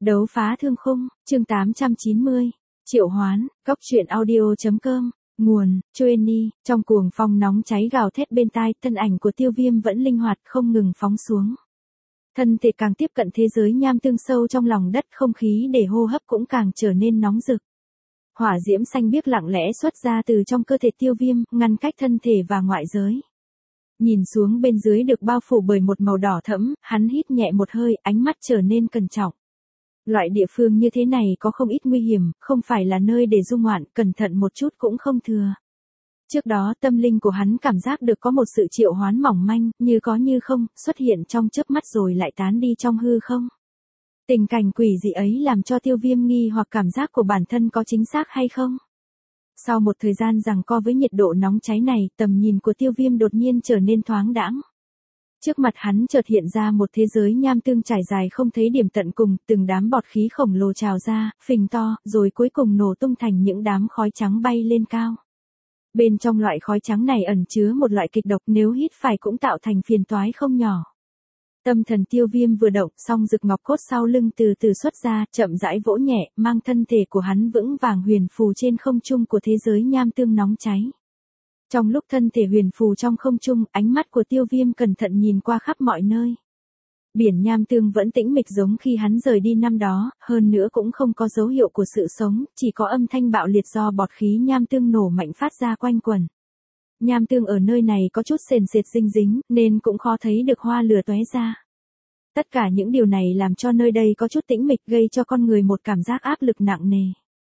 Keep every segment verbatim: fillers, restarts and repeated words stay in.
Đấu phá thương khung, chương tám trăm chín mươi. Triệu hoán, góc truyện audio.com. Nguồn, Chueni, trong cuồng phong nóng cháy gào thét bên tai, thân ảnh của Tiêu Viêm vẫn linh hoạt không ngừng phóng xuống. Thân thể càng tiếp cận thế giới nham tương sâu trong lòng đất, không khí để hô hấp cũng càng trở nên nóng rực. Hỏa diễm xanh biếc lặng lẽ xuất ra từ trong cơ thể Tiêu Viêm, ngăn cách thân thể và ngoại giới. Nhìn xuống bên dưới được bao phủ bởi một màu đỏ thẫm, hắn hít nhẹ một hơi, ánh mắt trở nên cẩn trọng. Loại địa phương như thế này có không ít nguy hiểm, không phải là nơi để du ngoạn, cẩn thận một chút cũng không thừa. Trước đó tâm linh của hắn cảm giác được có một sự triệu hoán mỏng manh, như có như không, xuất hiện trong chớp mắt rồi lại tán đi trong hư không. Tình cảnh quỷ dị ấy làm cho Tiêu Viêm nghi hoặc cảm giác của bản thân có chính xác hay không. Sau một thời gian giằng co với nhiệt độ nóng cháy này, tầm nhìn của Tiêu Viêm đột nhiên trở nên thoáng đãng. Trước mặt hắn chợt hiện ra một thế giới nham tương trải dài không thấy điểm tận cùng, từng đám bọt khí khổng lồ trào ra, phình to, rồi cuối cùng nổ tung thành những đám khói trắng bay lên cao. Bên trong loại khói trắng này ẩn chứa một loại kịch độc, nếu hít phải cũng tạo thành phiền toái không nhỏ. Tâm thần Tiêu Viêm vừa động, song rực ngọc cốt sau lưng từ từ xuất ra, chậm rãi vỗ nhẹ, mang thân thể của hắn vững vàng huyền phù trên không trung của thế giới nham tương nóng cháy. Trong lúc thân thể huyền phù trong không trung, ánh mắt của Tiêu Viêm cẩn thận nhìn qua khắp mọi nơi. Biển nham tương vẫn tĩnh mịch giống khi hắn rời đi năm đó, hơn nữa cũng không có dấu hiệu của sự sống, chỉ có âm thanh bạo liệt do bọt khí nham tương nổ mạnh phát ra quanh quẩn. Nham tương ở nơi này có chút sền sệt dinh dính, nên cũng khó thấy được hoa lửa tóe ra. Tất cả những điều này làm cho nơi đây có chút tĩnh mịch, gây cho con người một cảm giác áp lực nặng nề.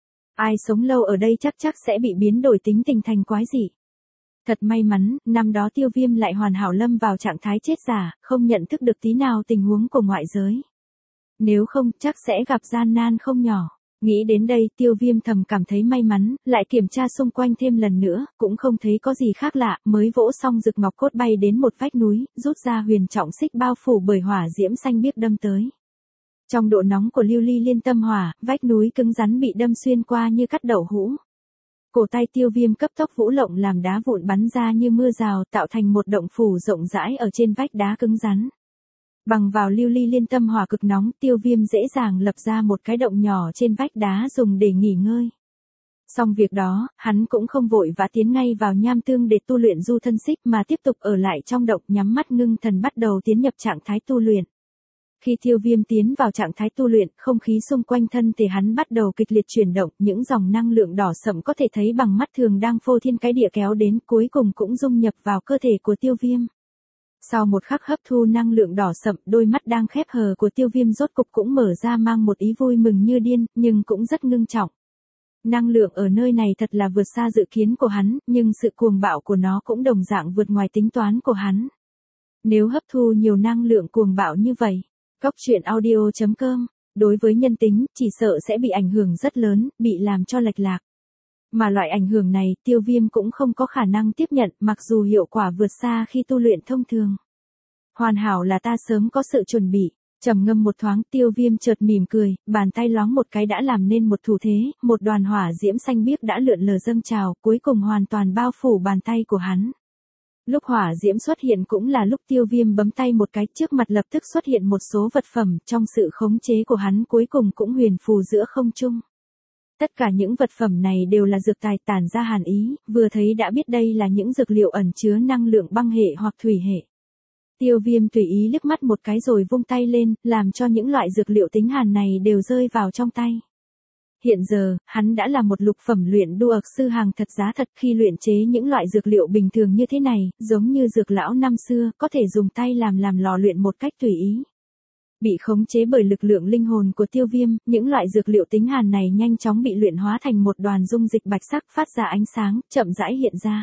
Ai sống lâu ở đây chắc chắc sẽ bị biến đổi tính tình thành quái dị. Thật may mắn, năm đó Tiêu Viêm lại hoàn hảo lâm vào trạng thái chết giả, không nhận thức được tí nào tình huống của ngoại giới. Nếu không, chắc sẽ gặp gian nan không nhỏ. Nghĩ đến đây, Tiêu Viêm thầm cảm thấy may mắn, lại kiểm tra xung quanh thêm lần nữa, cũng không thấy có gì khác lạ, mới vỗ xong rực ngọc cốt bay đến một vách núi, rút ra huyền trọng xích bao phủ bởi hỏa diễm xanh biếc đâm tới. Trong độ nóng của lưu ly liên tâm hỏa, vách núi cứng rắn bị đâm xuyên qua như cắt đậu hũ. Cổ tay Tiêu Viêm cấp tốc vũ lộng làm đá vụn bắn ra như mưa rào, tạo thành một động phủ rộng rãi ở trên vách đá cứng rắn. Bằng vào lưu ly liên tâm hỏa cực nóng, Tiêu Viêm dễ dàng lập ra một cái động nhỏ trên vách đá dùng để nghỉ ngơi. Xong việc đó, hắn cũng không vội vã tiến ngay vào nham tương để tu luyện du thân xích mà tiếp tục ở lại trong động, nhắm mắt ngưng thần bắt đầu tiến nhập trạng thái tu luyện. Khi Tiêu Viêm tiến vào trạng thái tu luyện, không khí xung quanh thân thể hắn bắt đầu kịch liệt chuyển động, những dòng năng lượng đỏ sẫm có thể thấy bằng mắt thường đang phô thiên cái địa kéo đến, cuối cùng cũng dung nhập vào cơ thể của Tiêu Viêm. Sau một khắc hấp thu năng lượng đỏ sẫm, đôi mắt đang khép hờ của Tiêu Viêm rốt cục cũng mở ra, mang một ý vui mừng như điên, nhưng cũng rất ngưng trọng. Năng lượng ở nơi này thật là vượt xa dự kiến của hắn, nhưng sự cuồng bạo của nó cũng đồng dạng vượt ngoài tính toán của hắn. Nếu hấp thu nhiều năng lượng cuồng bạo như vậy, góc truyện audio.com, đối với nhân tính, chỉ sợ sẽ bị ảnh hưởng rất lớn, bị làm cho lệch lạc. Mà loại ảnh hưởng này, Tiêu Viêm cũng không có khả năng tiếp nhận, mặc dù hiệu quả vượt xa khi tu luyện thông thường. Hoàn hảo là ta sớm có sự chuẩn bị. Trầm ngâm một thoáng, Tiêu Viêm chợt mỉm cười, bàn tay loáng một cái đã làm nên một thủ thế, một đoàn hỏa diễm xanh biếc đã lượn lờ dâng trào, cuối cùng hoàn toàn bao phủ bàn tay của hắn. Lúc hỏa diễm xuất hiện cũng là lúc Tiêu Viêm bấm tay một cái, trước mặt lập tức xuất hiện một số vật phẩm, trong sự khống chế của hắn cuối cùng cũng huyền phù giữa không trung. Tất cả những vật phẩm này đều là dược tài tản ra hàn ý, vừa thấy đã biết đây là những dược liệu ẩn chứa năng lượng băng hệ hoặc thủy hệ. Tiêu Viêm tùy ý liếc mắt một cái rồi vung tay lên, làm cho những loại dược liệu tính hàn này đều rơi vào trong tay. Hiện giờ, hắn đã là một lục phẩm luyện đu ược sư hàng thật giá thật, khi luyện chế những loại dược liệu bình thường như thế này, giống như dược lão năm xưa, có thể dùng tay làm làm lò luyện một cách tùy ý. Bị khống chế bởi lực lượng linh hồn của Tiêu Viêm, những loại dược liệu tính hàn này nhanh chóng bị luyện hóa thành một đoàn dung dịch bạch sắc phát ra ánh sáng, chậm rãi hiện ra.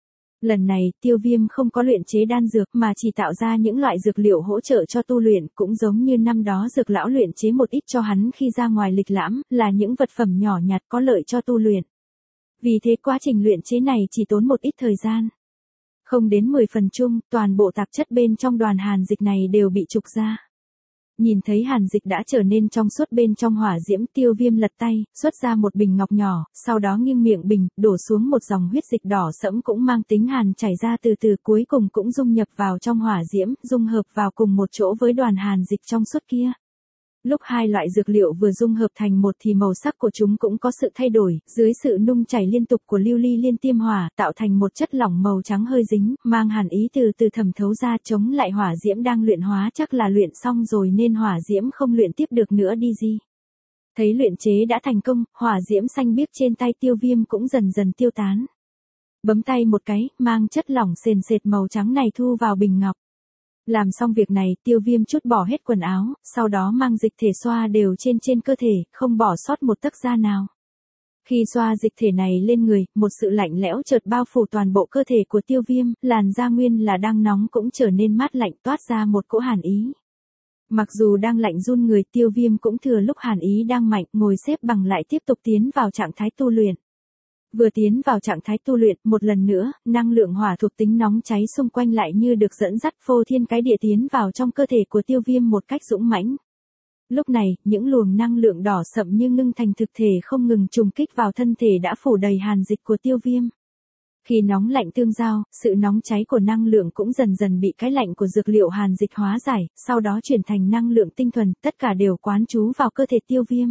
Lần này, Tiêu Viêm không có luyện chế đan dược mà chỉ tạo ra những loại dược liệu hỗ trợ cho tu luyện, cũng giống như năm đó dược lão luyện chế một ít cho hắn khi ra ngoài lịch lãm, là những vật phẩm nhỏ nhặt có lợi cho tu luyện. Vì thế quá trình luyện chế này chỉ tốn một ít thời gian. Không đến mười phần chung, toàn bộ tạp chất bên trong đoàn hàn dịch này đều bị trục ra. Nhìn thấy hàn dịch đã trở nên trong suốt bên trong hỏa diễm, Tiêu Viêm lật tay, xuất ra một bình ngọc nhỏ, sau đó nghiêng miệng bình, đổ xuống một dòng huyết dịch đỏ sẫm cũng mang tính hàn chảy ra từ từ, cuối cùng cũng dung nhập vào trong hỏa diễm, dung hợp vào cùng một chỗ với đoàn hàn dịch trong suốt kia. Lúc hai loại dược liệu vừa dung hợp thành một thì màu sắc của chúng cũng có sự thay đổi, dưới sự nung chảy liên tục của lưu ly liên tiêm hỏa, tạo thành một chất lỏng màu trắng hơi dính, mang hàn ý từ từ thẩm thấu ra, chống lại hỏa diễm đang luyện hóa, chắc là luyện xong rồi nên hỏa diễm không luyện tiếp được nữa đi gì. Thấy luyện chế đã thành công, hỏa diễm xanh biếc trên tay Tiêu Viêm cũng dần dần tiêu tán. Bấm tay một cái, mang chất lỏng sền sệt màu trắng này thu vào bình ngọc. Làm xong việc này, Tiêu Viêm trút bỏ hết quần áo, sau đó mang dịch thể xoa đều trên trên cơ thể, không bỏ sót một tấc da nào. Khi xoa dịch thể này lên người, một sự lạnh lẽo chợt bao phủ toàn bộ cơ thể của Tiêu Viêm, làn da nguyên là đang nóng cũng trở nên mát lạnh, toát ra một cỗ hàn ý. Mặc dù đang lạnh run người, Tiêu Viêm cũng thừa lúc hàn ý đang mạnh, ngồi xếp bằng lại tiếp tục tiến vào trạng thái tu luyện. Vừa tiến vào trạng thái tu luyện, một lần nữa, năng lượng hỏa thuộc tính nóng cháy xung quanh lại như được dẫn dắt phô thiên cái địa tiến vào trong cơ thể của Tiêu Viêm một cách dũng mãnh. Lúc này, những luồng năng lượng đỏ sậm như ngưng thành thực thể không ngừng trùng kích vào thân thể đã phủ đầy hàn dịch của Tiêu Viêm. Khi nóng lạnh tương giao, sự nóng cháy của năng lượng cũng dần dần bị cái lạnh của dược liệu hàn dịch hóa giải, sau đó chuyển thành năng lượng tinh thuần, tất cả đều quán trú vào cơ thể Tiêu Viêm.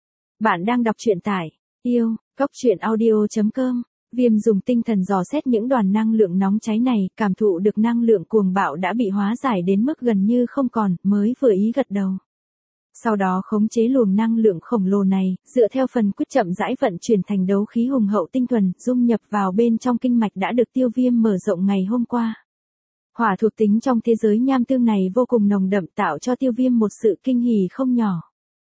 Bạn đang đọc truyện tại yêu cốc truyện audio chấm com. Viêm dùng tinh thần dò xét những đoàn năng lượng nóng cháy này, cảm thụ được năng lượng cuồng bạo đã bị hóa giải đến mức gần như không còn, mới vừa ý gật đầu. Sau đó khống chế luồng năng lượng khổng lồ này, dựa theo phần quyết chậm rãi vận chuyển thành đấu khí hùng hậu tinh thuần, dung nhập vào bên trong kinh mạch đã được Tiêu Viêm mở rộng ngày hôm qua. Hỏa thuộc tính trong thế giới nham tương này vô cùng nồng đậm, tạo cho Tiêu Viêm một sự kinh hỉ không nhỏ.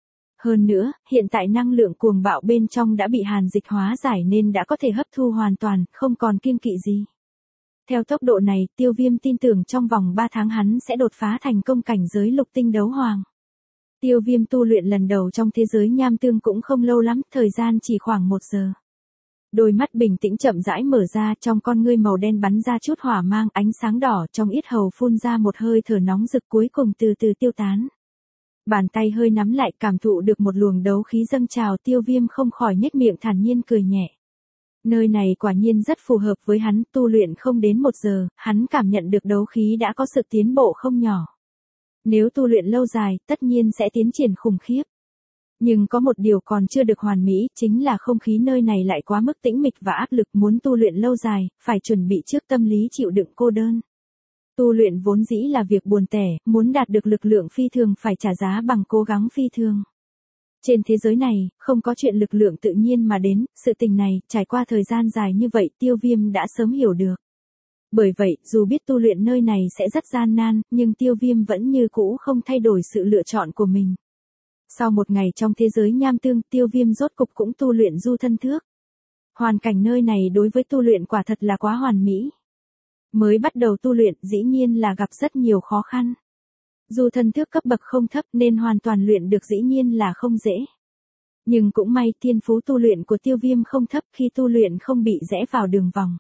Hơn nữa, hiện tại năng lượng cuồng bạo bên trong đã bị hàn dịch hóa giải nên đã có thể hấp thu hoàn toàn, không còn kiêng kỵ gì. Theo tốc độ này, Tiêu Viêm tin tưởng trong vòng ba tháng hắn sẽ đột phá thành công cảnh giới lục tinh đấu hoàng. Tiêu Viêm tu luyện lần đầu trong thế giới nham tương cũng không lâu lắm, thời gian chỉ khoảng một giờ. Đôi mắt bình tĩnh chậm rãi mở ra, trong con ngươi màu đen bắn ra chút hỏa mang, ánh sáng đỏ, trong yết hầu phun ra một hơi thở nóng rực, cuối cùng từ từ tiêu tán. Bàn tay hơi nắm lại, cảm thụ được một luồng đấu khí dâng trào, Tiêu Viêm không khỏi nhếch miệng thản nhiên cười nhẹ. Nơi này quả nhiên rất phù hợp với hắn, tu luyện không đến một giờ, hắn cảm nhận được đấu khí đã có sự tiến bộ không nhỏ. Nếu tu luyện lâu dài, tất nhiên sẽ tiến triển khủng khiếp. Nhưng có một điều còn chưa được hoàn mỹ, chính là không khí nơi này lại quá mức tĩnh mịch và áp lực, muốn tu luyện lâu dài, phải chuẩn bị trước tâm lý chịu đựng cô đơn. Tu luyện vốn dĩ là việc buồn tẻ, muốn đạt được lực lượng phi thường phải trả giá bằng cố gắng phi thường. Trên thế giới này, không có chuyện lực lượng tự nhiên mà đến, sự tình này, trải qua thời gian dài như vậy, Tiêu Viêm đã sớm hiểu được. Bởi vậy, dù biết tu luyện nơi này sẽ rất gian nan, nhưng Tiêu Viêm vẫn như cũ không thay đổi sự lựa chọn của mình. Sau một ngày trong thế giới nham tương, Tiêu Viêm rốt cục cũng tu luyện du thân thước. Hoàn cảnh nơi này đối với tu luyện quả thật là quá hoàn mỹ. Mới bắt đầu tu luyện, dĩ nhiên là gặp rất nhiều khó khăn. Du thân thước cấp bậc không thấp nên hoàn toàn luyện được dĩ nhiên là không dễ. Nhưng cũng may thiên phú tu luyện của Tiêu Viêm không thấp, khi tu luyện không bị rẽ vào đường vòng.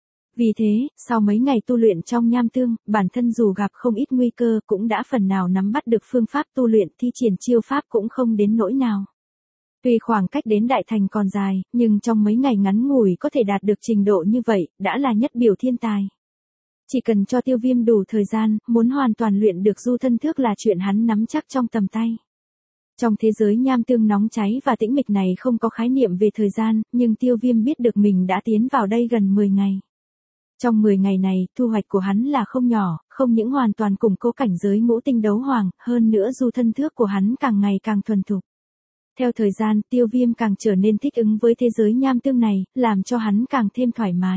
Vì thế, sau mấy ngày tu luyện trong nham tương, bản thân dù gặp không ít nguy cơ cũng đã phần nào nắm bắt được phương pháp tu luyện, thi triển chiêu pháp cũng không đến nỗi nào. Tuy khoảng cách đến đại thành còn dài, nhưng trong mấy ngày ngắn ngủi có thể đạt được trình độ như vậy, đã là nhất biểu thiên tài. Chỉ cần cho Tiêu Viêm đủ thời gian, muốn hoàn toàn luyện được du thân thước là chuyện hắn nắm chắc trong tầm tay. Trong thế giới nham tương nóng cháy và tĩnh mịch này không có khái niệm về thời gian, nhưng Tiêu Viêm biết được mình đã tiến vào đây gần mười ngày. Trong mười ngày này, thu hoạch của hắn là không nhỏ, không những hoàn toàn củng cố cảnh giới ngũ tinh đấu hoàng, hơn nữa du thân thước của hắn càng ngày càng thuần thục. Theo thời gian, Tiêu Viêm càng trở nên thích ứng với thế giới nham tương này, làm cho hắn càng thêm thoải mái.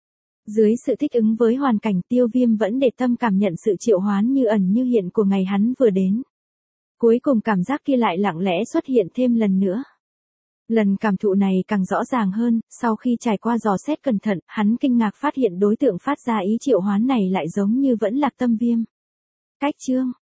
Dưới sự thích ứng với hoàn cảnh, Tiêu Viêm vẫn để tâm cảm nhận sự triệu hoán như ẩn như hiện của ngày hắn vừa đến. Cuối cùng cảm giác kia lại lặng lẽ xuất hiện thêm lần nữa. Lần cảm thụ này càng rõ ràng hơn, sau khi trải qua dò xét cẩn thận, hắn kinh ngạc phát hiện đối tượng phát ra ý triệu hoán này lại giống như vẫn là Tâm Viêm. Cách chương